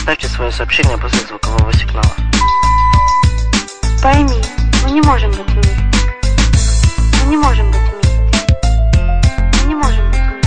Оставьте свое сообщение после звукового сигнала. Пойми, мы не можем быть вместе. Мы не можем быть вместе. Мы не можем быть вместе.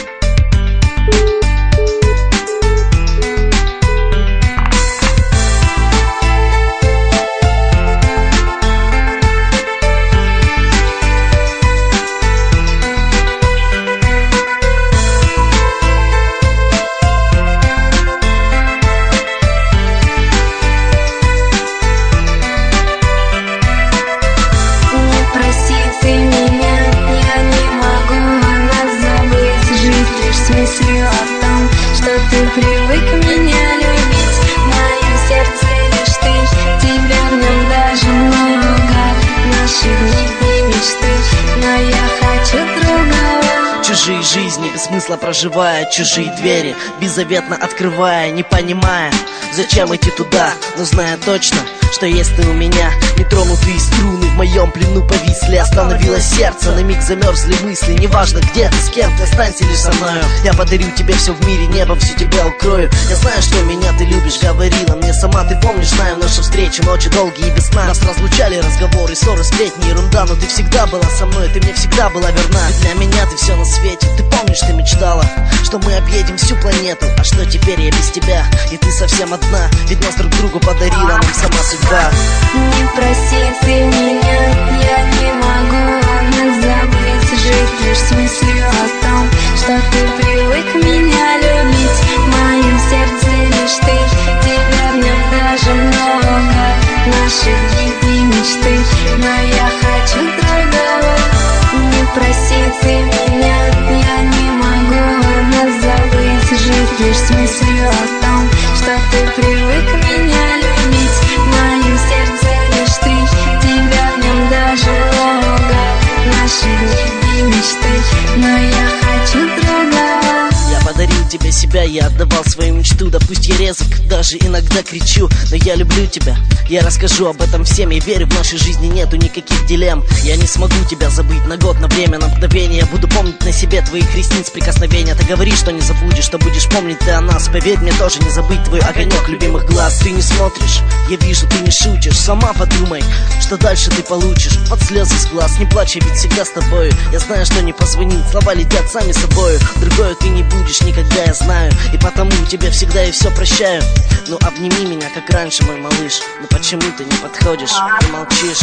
Ты привык меня любить, в моем сердце лишь ты. Тебя в нем даже много, наши дни и мечты, но я хочу другого. Чужие жизни, без смысла проживая, чужие двери беззаветно открывая, не понимая, зачем идти туда, но зная точно, что есть ты у меня. Нетронутые струны в моем плену повисли, остановилось сердце, на миг замерзли мысли. Неважно где ты, с кем ты, останься лишь со мною. Я подарю тебе все в мире, небом всю тебя укрою. Я знаю, что меня ты любишь, говорила мне сама. Ты помнишь, знаю наши встречи, ночи долгие и без сна. Нас разлучали разговоры, ссоры, сплетни, ерунда. Но ты всегда была со мной, ты мне всегда была верна. Ведь для меня ты все на свете. Ты помнишь, ты мечтала, что мы объедем всю планету. А что теперь я без тебя, и ты совсем одна. Ведь нас друг другу подарила нам сама судьба. Не проси ты меня, я не могу нас забыть. Жить лишь с мыслью о том, что ты привык меня любить. В моем сердце лишь ты, тебя в нем даже много. Наши дни и мечты, но я хочу другого. Не проси ты меня, я не могу нас забыть. Жить лишь с мыслью о том, что ты привык меня любить. В моем сердце лишь ты, тебя в нем даже много. Наши дни и мечты, но я хочу другого. Я подарил тебе себя, я отдавал свою мечту. Да пусть я резок, даже иногда кричу, но я люблю тебя. Я расскажу об этом всем, я верю, в нашей жизни нету никаких дилемм. Я не смогу тебя забыть на год, на время, на мгновение. Я буду помнить на себе твоих ресниц прикосновения. Ты говоришь, что не забудешь, что будешь помнить ты о нас. Поверь мне, тоже не забыть твой огонек любимых глаз. Ты не смотришь, я вижу, ты не шутишь. Сама подумай, что дальше ты получишь. Под слезы с глаз, не плачь, я ведь всегда с тобою. Я знаю, что не позвонить, слова летят сами собою. Другою ты не будешь никогда, я знаю, и потому тебе всегда и все прощаю. Ну обними меня, как раньше, мой малыш. Но почему ты не подходишь и молчишь?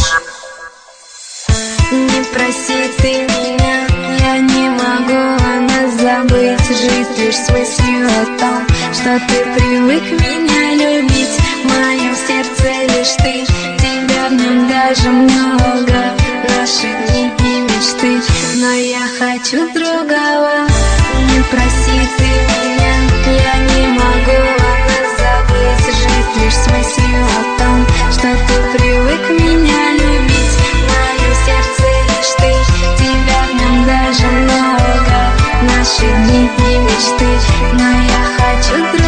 Не проси ты меня, я не могу нас забыть. Жить лишь с мыслью о том, что ты привык меня любить. В моем сердце лишь ты, тебя в нем даже много. Наши дни и мечты, но я хочу другого. Не проси ты меня, я не могу нас забыть. Жить лишь с мыслью о том, что ты привык меня любить. В моем сердце лишь ты, тебя в нем даже много. Наши дни и мечты, но я хочу другого.